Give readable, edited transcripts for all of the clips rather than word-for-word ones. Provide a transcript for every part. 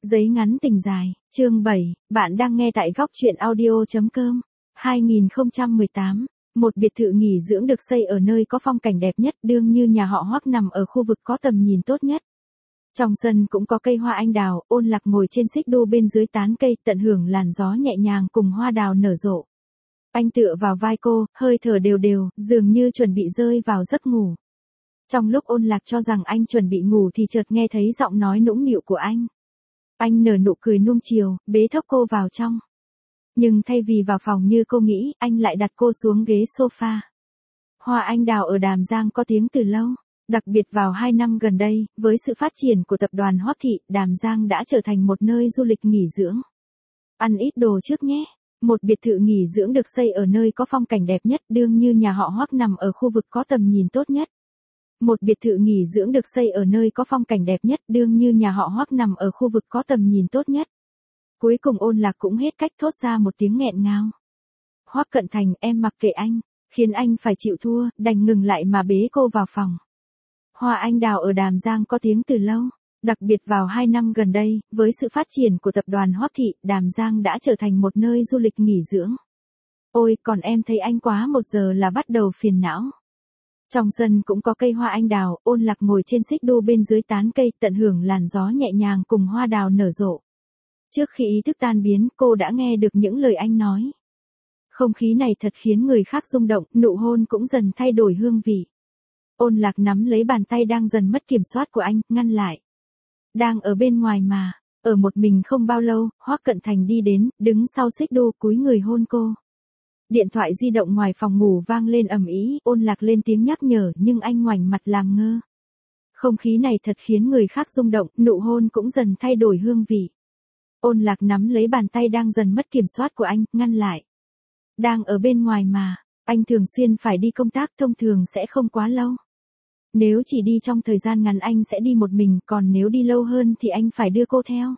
Giấy ngắn tình dài, chương 7, bạn đang nghe tại góc truyện audio.com. 2018, một biệt thự nghỉ dưỡng được xây ở nơi có phong cảnh đẹp nhất, đương như nhà họ Hoắc nằm ở khu vực có tầm nhìn tốt nhất. Trong sân cũng có cây hoa anh đào, Ôn Lạc ngồi trên xích đu bên dưới tán cây, tận hưởng làn gió nhẹ nhàng cùng hoa đào nở rộ. Anh tựa vào vai cô, hơi thở đều đều, dường như chuẩn bị rơi vào giấc ngủ. Trong lúc Ôn Lạc cho rằng anh chuẩn bị ngủ thì chợt nghe thấy giọng nói nũng nịu của anh. Anh nở nụ cười nuông chiều, bế thốc cô vào trong. Nhưng thay vì vào phòng như cô nghĩ, anh lại đặt cô xuống ghế sofa. Hoa anh đào ở Đàm Giang có tiếng từ lâu. Đặc biệt vào 2 năm gần đây, với sự phát triển của tập đoàn Hoắc Thị, Đàm Giang đã trở thành một nơi du lịch nghỉ dưỡng. Ăn ít đồ trước nhé. Một biệt thự nghỉ dưỡng được xây ở nơi có phong cảnh đẹp nhất, đương như nhà họ Hoắc nằm ở khu vực có tầm nhìn tốt nhất. Một biệt thự nghỉ dưỡng được xây ở nơi có phong cảnh đẹp nhất, đương như nhà họ Hoắc nằm ở khu vực có tầm nhìn tốt nhất. Cuối cùng Ôn Lạc cũng hết cách thốt ra một tiếng nghẹn ngào. Hoắc Cận Thành, em mặc kệ anh, khiến anh phải chịu thua, đành ngừng lại mà bế cô vào phòng. Hoa anh đào ở Đàm Giang có tiếng từ lâu. Đặc biệt vào 2 năm gần đây, với sự phát triển của tập đoàn Hoắc Thị, Đàm Giang đã trở thành một nơi du lịch nghỉ dưỡng. Ôi, còn em thấy anh quá 1 giờ là bắt đầu phiền não. Trong sân cũng có cây hoa anh đào, Ôn Lạc ngồi trên xích đu bên dưới tán cây, tận hưởng làn gió nhẹ nhàng cùng hoa đào nở rộ. Trước khi ý thức tan biến, cô đã nghe được những lời anh nói. Không khí này thật khiến người khác rung động, nụ hôn cũng dần thay đổi hương vị. Ôn Lạc nắm lấy bàn tay đang dần mất kiểm soát của anh, ngăn lại. Đang ở bên ngoài mà, ở một mình không bao lâu, Hoắc Cận Thành đi đến, đứng sau xích đu cúi người hôn cô. Điện thoại di động ngoài phòng ngủ vang lên ầm ĩ, Ôn Lạc lên tiếng nhắc nhở nhưng anh ngoảnh mặt làm ngơ. Không khí này thật khiến người khác rung động, nụ hôn cũng dần thay đổi hương vị. Ôn Lạc nắm lấy bàn tay đang dần mất kiểm soát của anh, ngăn lại. Đang ở bên ngoài mà, anh thường xuyên phải đi công tác, thông thường sẽ không quá lâu. Nếu chỉ đi trong thời gian ngắn anh sẽ đi một mình, còn nếu đi lâu hơn thì anh phải đưa cô theo.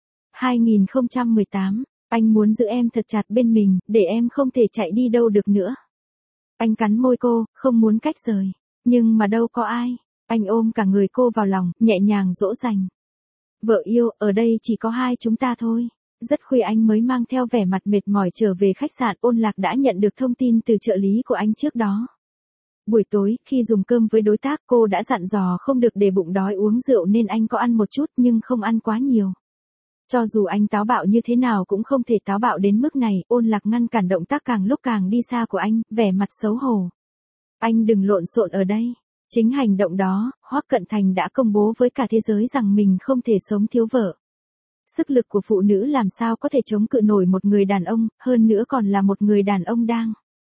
2018, anh muốn giữ em thật chặt bên mình, để em không thể chạy đi đâu được nữa. Anh cắn môi cô, không muốn cách rời. Nhưng mà đâu có ai. Anh ôm cả người cô vào lòng, nhẹ nhàng dỗ dành. Vợ yêu, ở đây chỉ có hai chúng ta thôi. Rất khuya anh mới mang theo vẻ mặt mệt mỏi trở về khách sạn. Ôn Lạc đã nhận được thông tin từ trợ lý của anh trước đó. Buổi tối, khi dùng cơm với đối tác, cô đã dặn dò không được để bụng đói uống rượu nên anh có ăn một chút nhưng không ăn quá nhiều. Cho dù anh táo bạo như thế nào cũng không thể táo bạo đến mức này. Ôn Lạc ngăn cản động tác càng lúc càng đi xa của anh, vẻ mặt xấu hổ. Anh đừng lộn xộn ở đây. Chính hành động đó, Hoắc Cận Thành đã công bố với cả thế giới rằng mình không thể sống thiếu vợ. Sức lực của phụ nữ làm sao có thể chống cự nổi một người đàn ông, hơn nữa còn là một người đàn ông đang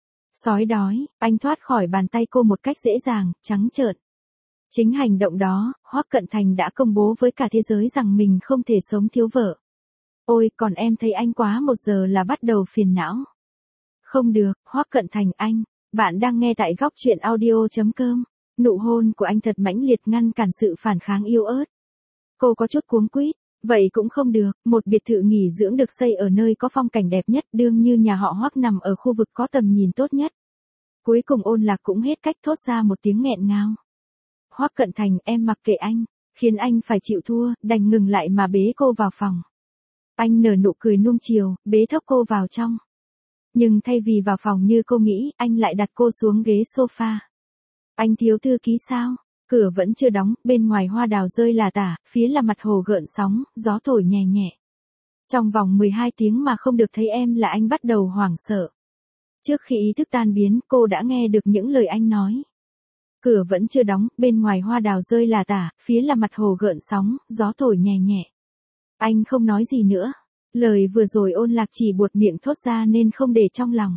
sói đói. Anh thoát khỏi bàn tay cô một cách dễ dàng, trắng trợn. Chính hành động đó, Hoắc Cận Thành đã công bố với cả thế giới rằng mình không thể sống thiếu vợ. Ôi, còn em thấy anh quá 1 giờ là bắt đầu phiền não. Không được, Hoắc Cận Thành anh, bạn đang nghe tại góc truyện audio.com. Nụ hôn của anh thật mãnh liệt ngăn cản sự phản kháng yếu ớt. Cô có chút cuống quýt, vậy cũng không được, một biệt thự nghỉ dưỡng được xây ở nơi có phong cảnh đẹp nhất, đương như nhà họ Hoắc nằm ở khu vực có tầm nhìn tốt nhất. Cuối cùng Ôn Lạc cũng hết cách thốt ra một tiếng nghẹn ngào. Hoắc Cận Thành, em mặc kệ anh, khiến anh phải chịu thua, đành ngừng lại mà bế cô vào phòng. Anh nở nụ cười nuông chiều, bế thốc cô vào trong. Nhưng thay vì vào phòng như cô nghĩ, anh lại đặt cô xuống ghế sofa. Anh thiếu thư ký sao? Cửa vẫn chưa đóng, bên ngoài hoa đào rơi lả tả, phía là mặt hồ gợn sóng, gió thổi nhẹ nhẹ. Trong vòng 12 tiếng mà không được thấy em là anh bắt đầu hoảng sợ. Trước khi ý thức tan biến, cô đã nghe được những lời anh nói. Cửa vẫn chưa đóng, bên ngoài hoa đào rơi lả tả, phía là mặt hồ gợn sóng, gió thổi nhẹ nhẹ. Anh không nói gì nữa. Lời vừa rồi Ôn Lạc chỉ buột miệng thốt ra nên không để trong lòng.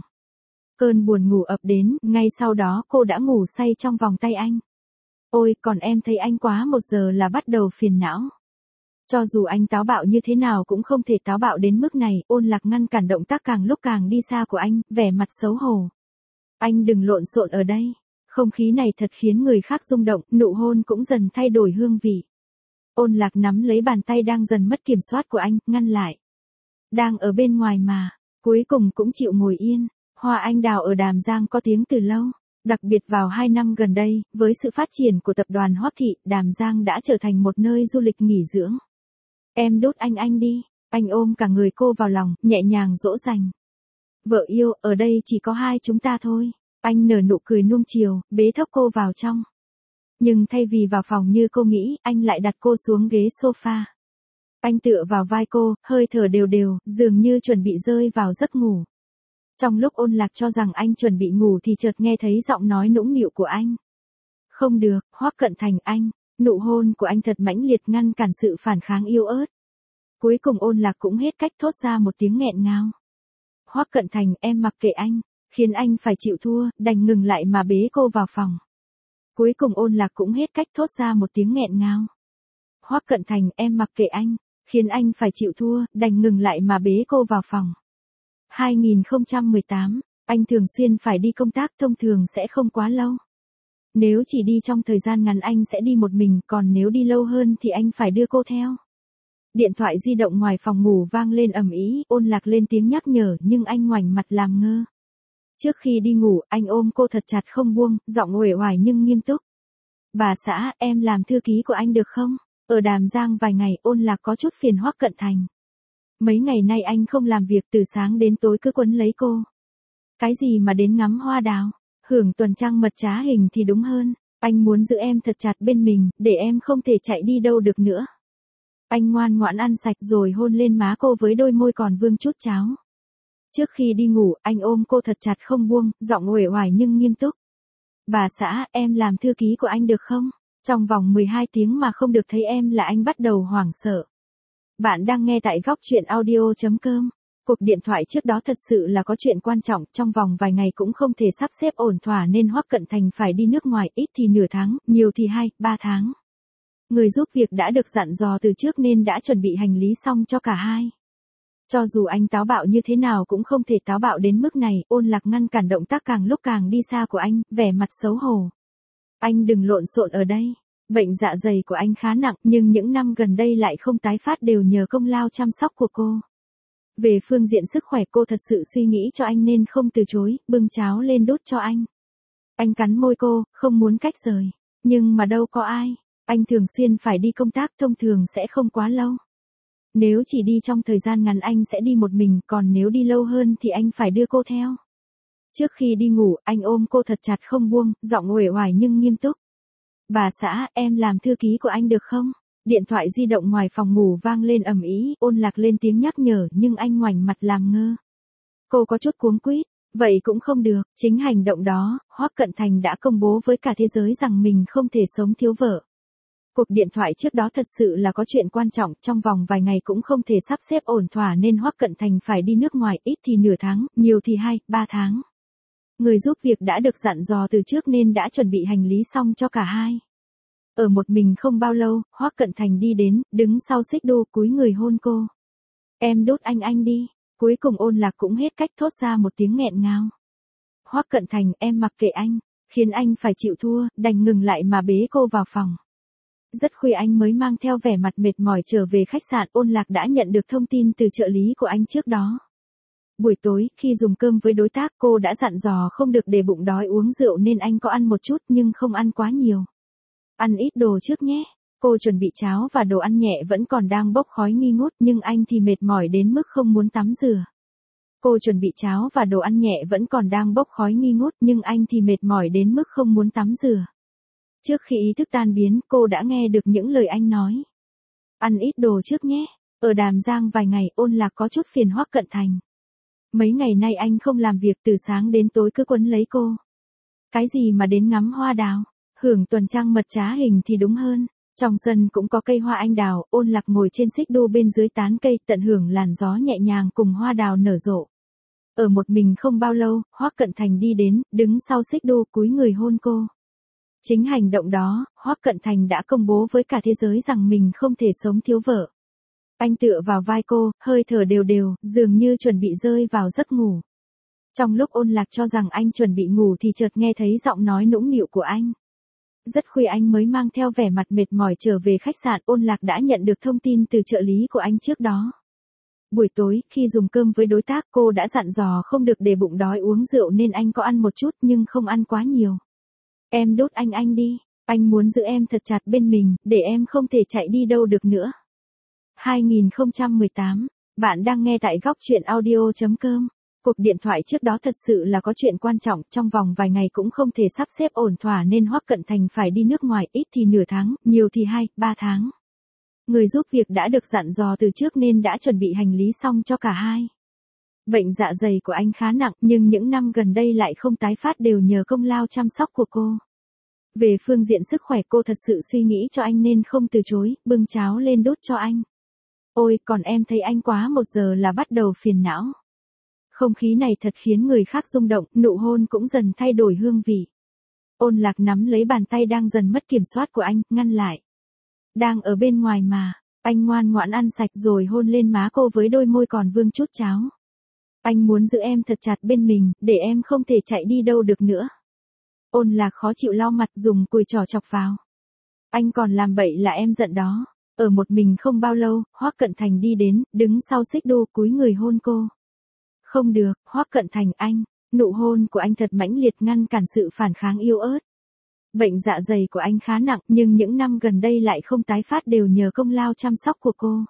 Cơn buồn ngủ ập đến, ngay sau đó cô đã ngủ say trong vòng tay anh. Ôi, còn em thấy anh quá 1 giờ là bắt đầu phiền não. Cho dù anh táo bạo như thế nào cũng không thể táo bạo đến mức này. Ôn Lạc ngăn cản động tác càng lúc càng đi xa của anh, vẻ mặt xấu hổ. Anh đừng lộn xộn ở đây. Không khí này thật khiến người khác rung động, nụ hôn cũng dần thay đổi hương vị. Ôn Lạc nắm lấy bàn tay đang dần mất kiểm soát của anh, ngăn lại. Đang ở bên ngoài mà, cuối cùng cũng chịu ngồi yên. Hoa anh đào ở Đàm Giang có tiếng từ lâu. Đặc biệt vào 2 năm gần đây, với sự phát triển của tập đoàn Hoắc Thị, Đàm Giang đã trở thành một nơi du lịch nghỉ dưỡng. Em đút anh đi. Anh ôm cả người cô vào lòng, nhẹ nhàng dỗ dành. Vợ yêu, ở đây chỉ có hai chúng ta thôi. Anh nở nụ cười nuông chiều, bế thốc cô vào trong. Nhưng thay vì vào phòng như cô nghĩ, anh lại đặt cô xuống ghế sofa. Anh tựa vào vai cô, hơi thở đều đều, dường như chuẩn bị rơi vào giấc ngủ. Trong lúc Ôn Lạc cho rằng anh chuẩn bị ngủ thì chợt nghe thấy giọng nói nũng nịu của anh. Không được, Hoắc Cận Thành anh. Nụ hôn của anh thật mãnh liệt ngăn cản sự phản kháng yếu ớt. Cuối cùng Ôn Lạc cũng hết cách thốt ra một tiếng nghẹn ngào. Hoắc Cận Thành, em mặc kệ anh, khiến anh phải chịu thua, đành ngừng lại mà bế cô vào phòng. Cuối cùng Ôn Lạc cũng hết cách thốt ra một tiếng nghẹn ngào. Hoắc Cận Thành, em mặc kệ anh, khiến anh phải chịu thua, đành ngừng lại mà bế cô vào phòng. 2018, anh thường xuyên phải đi công tác, thông thường sẽ không quá lâu. Nếu chỉ đi trong thời gian ngắn anh sẽ đi một mình, còn nếu đi lâu hơn thì anh phải đưa cô theo. Điện thoại di động ngoài phòng ngủ vang lên ầm ĩ, Ôn Lạc lên tiếng nhắc nhở nhưng anh ngoảnh mặt làm ngơ. Trước khi đi ngủ, anh ôm cô thật chặt không buông, giọng uể oải nhưng nghiêm túc. Bà xã, em làm thư ký của anh được không? Ở Đàm Giang vài ngày, Ôn Lạc có chút phiền Hoắc Cận Thành. Mấy ngày nay anh không làm việc, từ sáng đến tối cứ quấn lấy cô. Cái gì mà đến ngắm hoa đào, hưởng tuần trăng mật trá hình thì đúng hơn. Anh muốn giữ em thật chặt bên mình, để em không thể chạy đi đâu được nữa. Anh ngoan ngoãn ăn sạch rồi hôn lên má cô với đôi môi còn vương chút cháo. Trước khi đi ngủ, anh ôm cô thật chặt không buông, giọng uể oải nhưng nghiêm túc. Bà xã, em làm thư ký của anh được không? Trong vòng 12 tiếng mà không được thấy em là anh bắt đầu hoảng sợ. Bạn đang nghe tại góc truyện audio.com. Cuộc điện thoại trước đó thật sự là có chuyện quan trọng, trong vòng vài ngày cũng không thể sắp xếp ổn thỏa nên Hoắc Cận Thành phải đi nước ngoài, ít thì nửa tháng, nhiều thì 2-3 tháng. Người giúp việc đã được dặn dò từ trước nên đã chuẩn bị hành lý xong cho cả hai. Cho dù anh táo bạo như thế nào cũng không thể táo bạo đến mức này, Ôn Lạc ngăn cản động tác càng lúc càng đi xa của anh, vẻ mặt xấu hổ. Anh đừng lộn xộn ở đây. Bệnh dạ dày của anh khá nặng, nhưng những năm gần đây lại không tái phát đều nhờ công lao chăm sóc của cô. Về phương diện sức khỏe cô thật sự suy nghĩ cho anh nên không từ chối, bưng cháo lên đút cho anh. Anh cắn môi cô, không muốn cách rời. Nhưng mà đâu có ai. Anh thường xuyên phải đi công tác, thông thường sẽ không quá lâu. Nếu chỉ đi trong thời gian ngắn anh sẽ đi một mình, còn nếu đi lâu hơn thì anh phải đưa cô theo. Trước khi đi ngủ, anh ôm cô thật chặt không buông, giọng uể oải nhưng nghiêm túc. Bà xã, em làm thư ký của anh được không? Điện thoại di động ngoài phòng ngủ vang lên ầm ĩ, Ôn Lạc lên tiếng nhắc nhở nhưng anh ngoảnh mặt làm ngơ. Cô có chút cuống quýt, vậy cũng không được, chính hành động đó, Hoắc Cận Thành đã công bố với cả thế giới rằng mình không thể sống thiếu vợ. Cuộc điện thoại trước đó thật sự là có chuyện quan trọng, trong vòng vài ngày cũng không thể sắp xếp ổn thỏa nên Hoắc Cận Thành phải đi nước ngoài, ít thì nửa tháng, nhiều thì 2-3 tháng. Người giúp việc đã được dặn dò từ trước nên đã chuẩn bị hành lý xong cho cả hai. Ở một mình không bao lâu, Hoắc Cận Thành đi đến, đứng sau xích đu, cúi người hôn cô. Em đút anh đi. Cuối cùng Ôn Lạc cũng hết cách thốt ra một tiếng nghẹn ngào. Hoắc Cận Thành, em mặc kệ anh, khiến anh phải chịu thua, đành ngừng lại mà bế cô vào phòng. Rất khuya anh mới mang theo vẻ mặt mệt mỏi trở về khách sạn. Ôn Lạc đã nhận được thông tin từ trợ lý của anh trước đó. Buổi tối, khi dùng cơm với đối tác, cô đã dặn dò không được để bụng đói uống rượu nên anh có ăn một chút nhưng không ăn quá nhiều. Ăn ít đồ trước nhé. Cô chuẩn bị cháo và đồ ăn nhẹ vẫn còn đang bốc khói nghi ngút nhưng anh thì mệt mỏi đến mức không muốn tắm rửa. Cô chuẩn bị cháo và đồ ăn nhẹ vẫn còn đang bốc khói nghi ngút nhưng anh thì mệt mỏi đến mức không muốn tắm rửa. Trước khi ý thức tan biến, cô đã nghe được những lời anh nói. Ăn ít đồ trước nhé. Ở Đàm Giang vài ngày, Ôn Lạc có chút phiền Hoắc Cận Thành. Mấy ngày nay anh không làm việc, từ sáng đến tối cứ quấn lấy cô. Cái gì mà đến ngắm hoa đào, hưởng tuần trăng mật trá hình thì đúng hơn. Trong sân cũng có cây hoa anh đào, Ôn Lạc ngồi trên xích đu bên dưới tán cây, tận hưởng làn gió nhẹ nhàng cùng hoa đào nở rộ. Ở một mình không bao lâu, Hoắc Cận Thành đi đến, đứng sau xích đu, cúi người hôn cô. Chính hành động đó, Hoắc Cận Thành đã công bố với cả thế giới rằng mình không thể sống thiếu vợ. Anh tựa vào vai cô, hơi thở đều đều, dường như chuẩn bị rơi vào giấc ngủ. Trong lúc Ôn Lạc cho rằng anh chuẩn bị ngủ thì chợt nghe thấy giọng nói nũng nịu của anh. Rất khuya anh mới mang theo vẻ mặt mệt mỏi trở về khách sạn. Ôn Lạc đã nhận được thông tin từ trợ lý của anh trước đó. Buổi tối, khi dùng cơm với đối tác, cô đã dặn dò không được để bụng đói uống rượu nên anh có ăn một chút nhưng không ăn quá nhiều. Em đút anh đi. Anh muốn giữ em thật chặt bên mình, để em không thể chạy đi đâu được nữa. 2018. Bạn đang nghe tại góc truyện audio.com. Cuộc điện thoại trước đó thật sự là có chuyện quan trọng, trong vòng vài ngày cũng không thể sắp xếp ổn thỏa nên Hoắc Cận Thành phải đi nước ngoài, ít thì nửa tháng, nhiều thì 2-3 tháng. Người giúp việc đã được dặn dò từ trước nên đã chuẩn bị hành lý xong cho cả hai. Bệnh dạ dày của anh khá nặng nhưng những năm gần đây lại không tái phát đều nhờ công lao chăm sóc của cô. Về phương diện sức khỏe cô thật sự suy nghĩ cho anh nên không từ chối, bưng cháo lên đút cho anh. Ôi, còn em thấy anh quá 1 giờ là bắt đầu phiền não. Không khí này thật khiến người khác rung động, nụ hôn cũng dần thay đổi hương vị. Ôn Lạc nắm lấy bàn tay đang dần mất kiểm soát của anh, ngăn lại. Đang ở bên ngoài mà, anh ngoan ngoãn ăn sạch rồi hôn lên má cô với đôi môi còn vương chút cháo. Anh muốn giữ em thật chặt bên mình, để em không thể chạy đi đâu được nữa. Ôn Lạc khó chịu lau mặt dùng cùi trỏ chọc vào. Anh còn làm bậy là em giận đó. Ở một mình không bao lâu, Hoắc Cận Thành đi đến, đứng sau xích đu cúi người hôn cô. Không được, Hoắc Cận Thành anh, nụ hôn của anh thật mãnh liệt ngăn cản sự phản kháng yếu ớt. Bệnh dạ dày của anh khá nặng nhưng những năm gần đây lại không tái phát đều nhờ công lao chăm sóc của cô.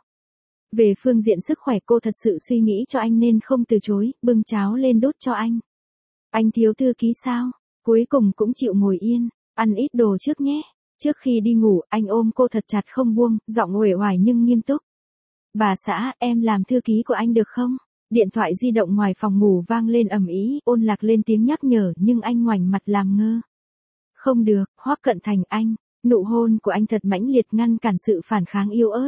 Về phương diện sức khỏe cô thật sự suy nghĩ cho anh nên không từ chối, bưng cháo lên đút cho anh. Anh thiếu thư ký sao? Cuối cùng cũng chịu ngồi yên, ăn ít đồ trước nhé. Trước khi đi ngủ, anh ôm cô thật chặt không buông, giọng uể oải nhưng nghiêm túc. Bà xã, em làm thư ký của anh được không? Điện thoại di động ngoài phòng ngủ vang lên ầm ĩ, Ôn Lạc lên tiếng nhắc nhở nhưng anh ngoảnh mặt làm ngơ. Không được, Hoắc Cận Thành anh, nụ hôn của anh thật mãnh liệt ngăn cản sự phản kháng yếu ớt.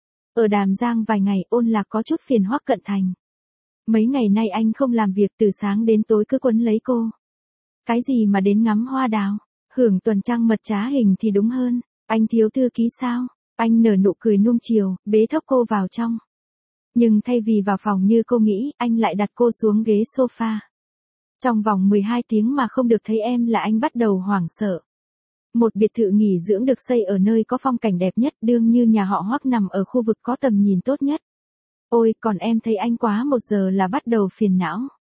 Ở Đàm Giang vài ngày, Ôn Lạc có chút phiền Hoắc Cận Thành. Mấy ngày nay anh không làm việc từ sáng đến tối cứ quấn lấy cô. Cái gì mà đến ngắm hoa đào, hưởng tuần trăng mật trá hình thì đúng hơn. Anh thiếu thư ký sao? Anh nở nụ cười nuông chiều, bế thốc cô vào trong. Nhưng thay vì vào phòng như cô nghĩ, anh lại đặt cô xuống ghế sofa. Trong vòng 12 tiếng mà không được thấy em là anh bắt đầu hoảng sợ. Một biệt thự nghỉ dưỡng được xây ở nơi có phong cảnh đẹp nhất, đương như nhà họ Hoắc nằm ở khu vực có tầm nhìn tốt nhất. Ôi, còn em thấy anh quá 1 giờ là bắt đầu phiền não.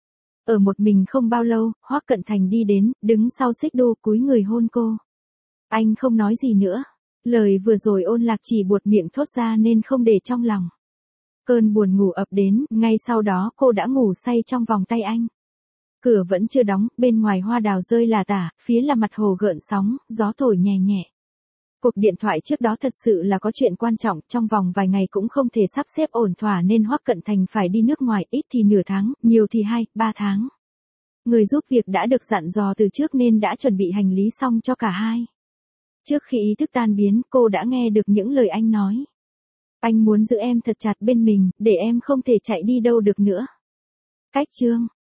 Ở một mình không bao lâu, Hoắc Cận Thành đi đến, đứng sau xích đu cúi người hôn cô. Anh không nói gì nữa. Lời vừa rồi Ôn Lạc chỉ buột miệng thốt ra nên không để trong lòng. Cơn buồn ngủ ập đến, ngay sau đó cô đã ngủ say trong vòng tay anh. Cửa vẫn chưa đóng, bên ngoài hoa đào rơi lả tả, phía là mặt hồ gợn sóng, gió thổi nhẹ nhẹ. Cuộc điện thoại trước đó thật sự là có chuyện quan trọng, trong vòng vài ngày cũng không thể sắp xếp ổn thỏa nên Hoắc Cận Thành phải đi nước ngoài, ít thì nửa tháng, nhiều thì 2-3 tháng. Người giúp việc đã được dặn dò từ trước nên đã chuẩn bị hành lý xong cho cả hai. Trước khi ý thức tan biến, cô đã nghe được những lời anh nói. Anh muốn giữ em thật chặt bên mình, để em không thể chạy đi đâu được nữa. Cách chương